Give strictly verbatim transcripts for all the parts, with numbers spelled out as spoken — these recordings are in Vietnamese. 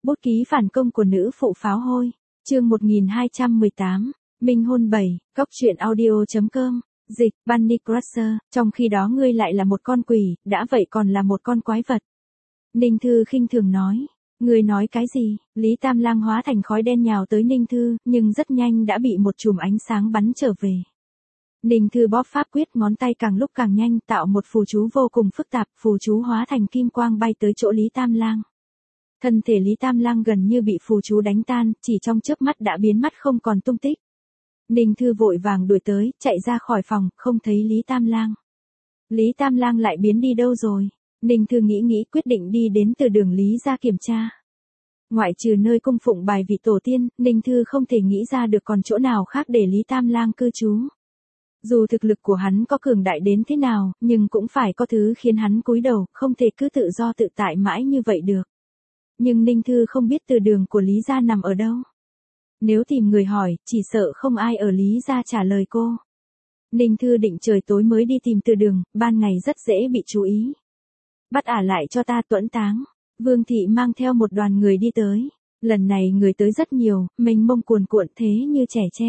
Bút ký phản công của nữ phụ pháo hôi. Chương một nghìn hai trăm mười tám. Minh hôn bảy. Góc truyện audio chấm com. Dịch, Bunny Crusher, trong khi đó ngươi lại là một con quỷ, đã vậy còn là một con quái vật. Ninh Thư khinh thường nói. Ngươi nói cái gì? Lý Tam Lang hóa thành khói đen nhào tới Ninh Thư, nhưng rất nhanh đã bị một chùm ánh sáng bắn trở về. Ninh Thư bóp pháp quyết, ngón tay càng lúc càng nhanh, tạo một phù chú vô cùng phức tạp, phù chú hóa thành kim quang bay tới chỗ Lý Tam Lang. Thân thể Lý Tam Lang gần như bị phù chú đánh tan, chỉ trong chớp mắt đã biến mất không còn tung tích. Ninh Thư vội vàng đuổi tới, chạy ra khỏi phòng, không thấy Lý Tam Lang. Lý Tam Lang lại biến đi đâu rồi? Ninh Thư nghĩ nghĩ quyết định đi đến từ đường Lý ra kiểm tra. Ngoại trừ nơi cung phụng bài vị tổ tiên, Ninh Thư không thể nghĩ ra được còn chỗ nào khác để Lý Tam Lang cư trú. Dù thực lực của hắn có cường đại đến thế nào, nhưng cũng phải có thứ khiến hắn cúi đầu, không thể cứ tự do tự tại mãi như vậy được. Nhưng Ninh Thư không biết từ đường của Lý gia nằm ở đâu. Nếu tìm người hỏi, chỉ sợ không ai ở Lý gia trả lời cô. Ninh Thư định trời tối mới đi tìm từ đường, ban ngày rất dễ bị chú ý. Bắt ả lại cho ta tuẫn táng. Vương thị mang theo một đoàn người đi tới. Lần này người tới rất nhiều, mênh mông cuồn cuộn thế như trẻ tre.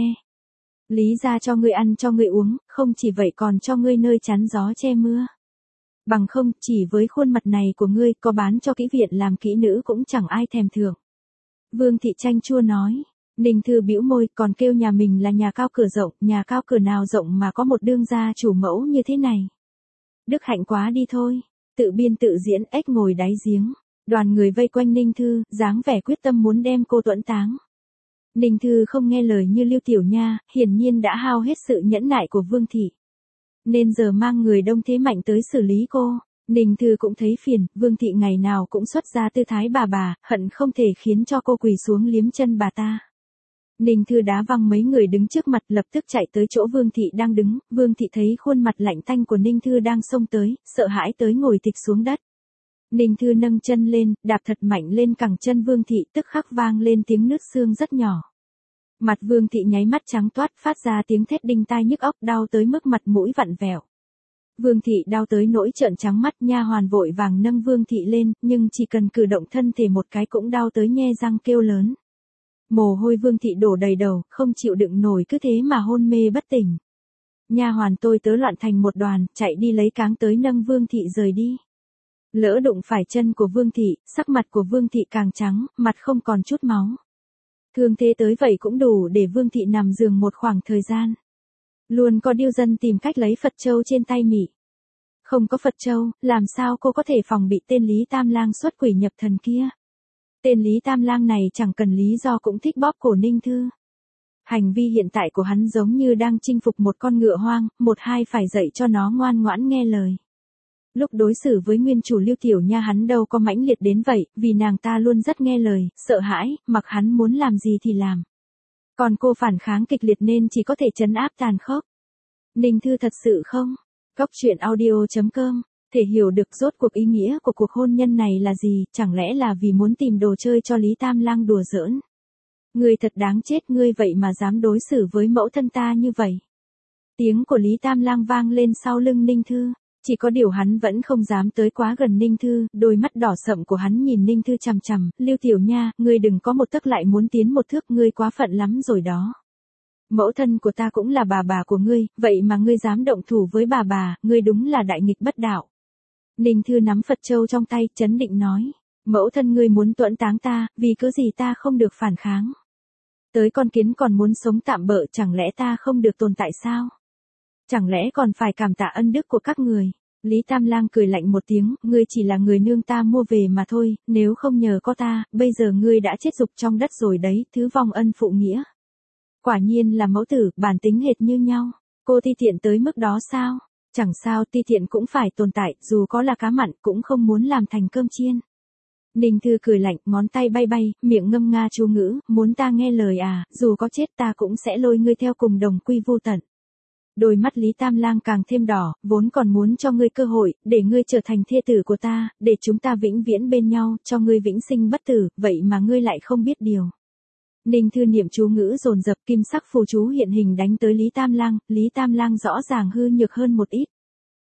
Lý gia cho ngươi ăn cho ngươi uống, không chỉ vậy còn cho ngươi nơi chắn gió che mưa. Bằng không, chỉ với khuôn mặt này của ngươi, có bán cho kỹ viện làm kỹ nữ cũng chẳng ai thèm thưởng. Vương thị chanh chua nói. Ninh Thư bĩu môi, còn kêu nhà mình là nhà cao cửa rộng, nhà cao cửa nào rộng mà có một đương gia chủ mẫu như thế này. Đức hạnh quá đi thôi, tự biên tự diễn, ếch ngồi đáy giếng. Đoàn người vây quanh Ninh Thư, dáng vẻ quyết tâm muốn đem cô tuẫn táng. Ninh Thư không nghe lời như Lưu Tiểu Nha, hiển nhiên đã hao hết sự nhẫn nại của Vương thị. Nên giờ mang người đông thế mạnh tới xử lý cô. Ninh Thư cũng thấy phiền, Vương thị ngày nào cũng xuất ra tư thái bà bà, hận không thể khiến cho cô quỳ xuống liếm chân bà ta. Ninh Thư đá văng mấy người đứng trước mặt, lập tức chạy tới chỗ Vương thị đang đứng. Vương thị thấy khuôn mặt lạnh tanh của Ninh Thư đang xông tới, sợ hãi tới ngồi tịch xuống đất. Ninh Thư nâng chân lên, đạp thật mạnh lên cẳng chân Vương thị, tức khắc vang lên tiếng nứt xương rất nhỏ. Mặt Vương thị nháy mắt trắng toát, phát ra tiếng thét đinh tai nhức óc, đau tới mức mặt mũi vặn vẹo. Vương thị đau tới nỗi trợn trắng mắt, nha hoàn vội vàng nâng Vương thị lên, nhưng chỉ cần cử động thân thể một cái cũng đau tới nhe răng kêu lớn. Mồ hôi Vương thị đổ đầy đầu, không chịu đựng nổi, cứ thế mà hôn mê bất tỉnh. Nha hoàn tôi tớ loạn thành một đoàn, chạy đi lấy cáng tới nâng Vương thị rời đi. Lỡ đụng phải chân của Vương thị, sắc mặt của Vương thị càng trắng, mặt không còn chút máu. Thương thế tới vậy cũng đủ để Vương thị nằm giường một khoảng thời gian. Luôn có điêu dân tìm cách lấy Phật châu trên tay mị. Không có Phật châu, làm sao cô có thể phòng bị tên Lý Tam Lang xuất quỷ nhập thần kia? Tên Lý Tam Lang này chẳng cần lý do cũng thích bóp cổ Ninh Thư. Hành vi hiện tại của hắn giống như đang chinh phục một con ngựa hoang, một hai phải dạy cho nó ngoan ngoãn nghe lời. Lúc đối xử với nguyên chủ Lưu Tiểu Nha hắn đâu có mãnh liệt đến vậy, vì nàng ta luôn rất nghe lời, sợ hãi, mặc hắn muốn làm gì thì làm. Còn cô phản kháng kịch liệt nên chỉ có thể trấn áp tàn khốc. Ninh Thư thật sự không? Góc truyện audio chấm com. Thể hiểu được rốt cuộc ý nghĩa của cuộc hôn nhân này là gì, chẳng lẽ là vì muốn tìm đồ chơi cho Lý Tam Lang đùa giỡn. Ngươi thật đáng chết, ngươi vậy mà dám đối xử với mẫu thân ta như vậy. Tiếng của Lý Tam Lang vang lên sau lưng Ninh Thư. Chỉ có điều hắn vẫn không dám tới quá gần Ninh Thư, đôi mắt đỏ sậm của hắn nhìn Ninh Thư chằm chằm. Lưu Tiểu Nha, ngươi đừng có một tấc lại muốn tiến một thước, ngươi quá phận lắm rồi đó. Mẫu thân của ta cũng là bà bà của ngươi, vậy mà ngươi dám động thủ với bà bà, ngươi đúng là đại nghịch bất đạo. Ninh Thư nắm Phật châu trong tay, trấn định nói. Mẫu thân ngươi muốn tuẫn táng ta, vì cớ gì ta không được phản kháng. Tới con kiến còn muốn sống tạm bợ, chẳng lẽ ta không được tồn tại sao? Chẳng lẽ còn phải cảm tạ ân đức của các người? Lý Tam Lang cười lạnh một tiếng, ngươi chỉ là người nương ta mua về mà thôi, nếu không nhờ có ta, bây giờ ngươi đã chết dục trong đất rồi đấy, thứ vong ân phụ nghĩa. Quả nhiên là mẫu tử, bản tính hệt như nhau. Cô ti tiện tới mức đó sao? Chẳng sao, ti tiện cũng phải tồn tại, dù có là cá mặn cũng không muốn làm thành cơm chiên. Ninh Thư cười lạnh, ngón tay bay bay, miệng ngâm nga chú ngữ, muốn ta nghe lời à, dù có chết ta cũng sẽ lôi ngươi theo cùng đồng quy vô tận. Đôi mắt Lý Tam Lang càng thêm đỏ, vốn còn muốn cho ngươi cơ hội, để ngươi trở thành thê tử của ta, để chúng ta vĩnh viễn bên nhau, cho ngươi vĩnh sinh bất tử, vậy mà ngươi lại không biết điều. Ninh Thư niệm chú ngữ dồn dập, kim sắc phù chú hiện hình đánh tới Lý Tam Lang, Lý Tam Lang rõ ràng hư nhược hơn một ít.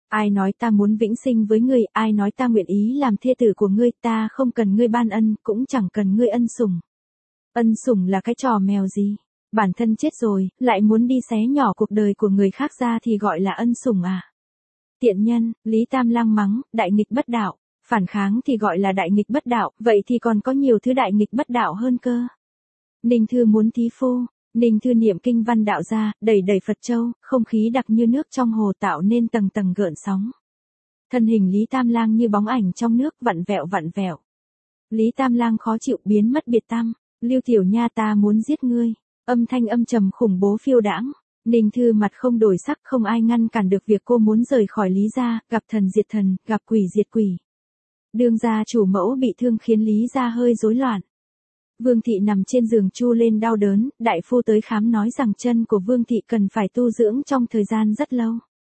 Ai nói ta muốn vĩnh sinh với ngươi, ai nói ta nguyện ý làm thê tử của ngươi, ta không cần ngươi ban ân, cũng chẳng cần ngươi ân sủng. Ân sủng là cái trò mèo gì? Bản thân chết rồi, lại muốn đi xé nhỏ cuộc đời của người khác ra thì gọi là ân sủng à? Tiện nhân, Lý Tam Lang mắng, đại nghịch bất đạo, phản kháng thì gọi là đại nghịch bất đạo, vậy thì còn có nhiều thứ đại nghịch bất đạo hơn cơ. Ninh Thư muốn thí phu, Ninh Thư niệm kinh văn đạo ra, đẩy đẩy Phật châu, không khí đặc như nước trong hồ tạo nên tầng tầng gợn sóng. Thân hình Lý Tam Lang như bóng ảnh trong nước vặn vẹo vặn vẹo. Lý Tam Lang khó chịu biến mất biệt tăm, Lưu Tiểu Nha ta muốn giết ngươi, âm thanh âm trầm khủng bố phiêu đãng. Ninh Thư mặt không đổi sắc, không ai ngăn cản được việc cô muốn rời khỏi Lý gia, gặp thần diệt thần, gặp quỷ diệt quỷ. Đương gia chủ mẫu bị thương khiến Lý gia hơi rối loạn. Vương thị nằm trên giường chu lên đau đớn, đại phu tới khám nói rằng chân của Vương thị cần phải tu dưỡng trong thời gian rất lâu.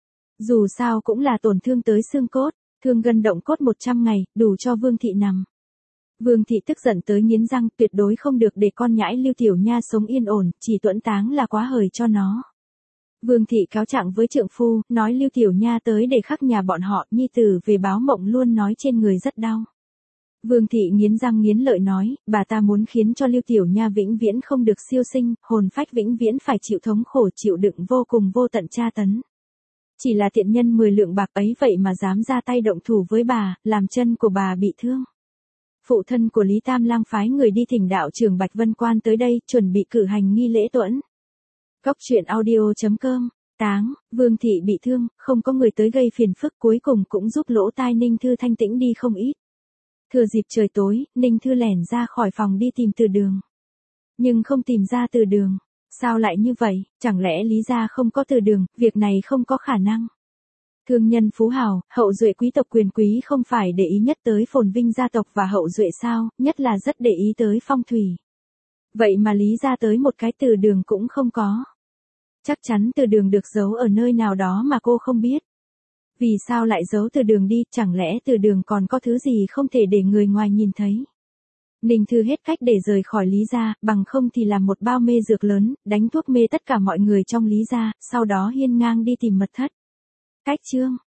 Dù sao cũng là tổn thương tới xương cốt, thương gân động cốt một trăm ngày, đủ cho Vương thị nằm. Vương thị tức giận tới nghiến răng, tuyệt đối không được để con nhãi Lưu Tiểu Nha sống yên ổn, chỉ tuẫn táng là quá hời cho nó. Vương thị cáo trạng với trượng phu, nói Lưu Tiểu Nha tới để khắc nhà bọn họ, nhi tử về báo mộng luôn nói trên người rất đau. Vương thị nghiến răng nghiến lợi nói, bà ta muốn khiến cho Lưu Tiểu Nha vĩnh viễn không được siêu sinh, hồn phách vĩnh viễn phải chịu thống khổ chịu đựng vô cùng vô tận tra tấn. Chỉ là tiện nhân mười lượng bạc ấy vậy mà dám ra tay động thủ với bà, làm chân của bà bị thương. Phụ thân của Lý Tam Lang phái người đi thỉnh đạo trưởng Bạch Vân Quan tới đây, chuẩn bị cử hành nghi lễ tuẫn. Cốc truyện audio chấm com, táng, Vương thị bị thương, không có người tới gây phiền phức, cuối cùng cũng giúp lỗ tai Ninh Thư thanh tĩnh đi không ít. Thừa dịp trời tối, Ninh Thư lẻn ra khỏi phòng đi tìm Từ Đường. Nhưng không tìm ra Từ Đường. Sao lại như vậy, chẳng lẽ Lý gia không có Từ Đường, việc này không có khả năng. Thương nhân phú hào, hậu duệ quý tộc quyền quý không phải để ý nhất tới phồn vinh gia tộc và hậu duệ sao, nhất là rất để ý tới phong thủy. Vậy mà Lý gia tới một cái Từ Đường cũng không có. Chắc chắn Từ Đường được giấu ở nơi nào đó mà cô không biết. Vì sao lại giấu Từ Đường đi, chẳng lẽ Từ Đường còn có thứ gì không thể để người ngoài nhìn thấy. Ninh Thư hết cách để rời khỏi Lý gia, bằng không thì làm một bao mê dược lớn, đánh thuốc mê tất cả mọi người trong Lý gia, sau đó hiên ngang đi tìm mật thất. Cách chương